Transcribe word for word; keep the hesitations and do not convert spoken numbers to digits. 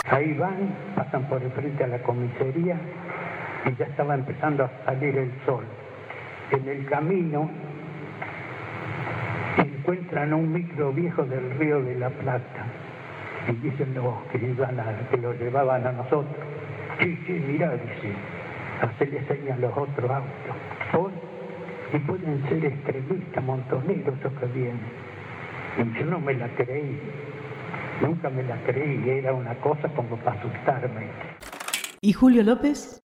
Ahí van, pasan por el frente a la comisaría y ya estaba empezando a salir el sol. En el camino encuentran un micro viejo del Río de la Plata y dicen los que, iban a, que lo llevaban a nosotros. Sí, sí, mirá, dice, hacerle señas a los otros autos. Hoy, y pueden ser extremistas, montoneros esos que vienen. Y yo no me la creí, nunca me la creí, era una cosa como para asustarme. ¿Y Julio López?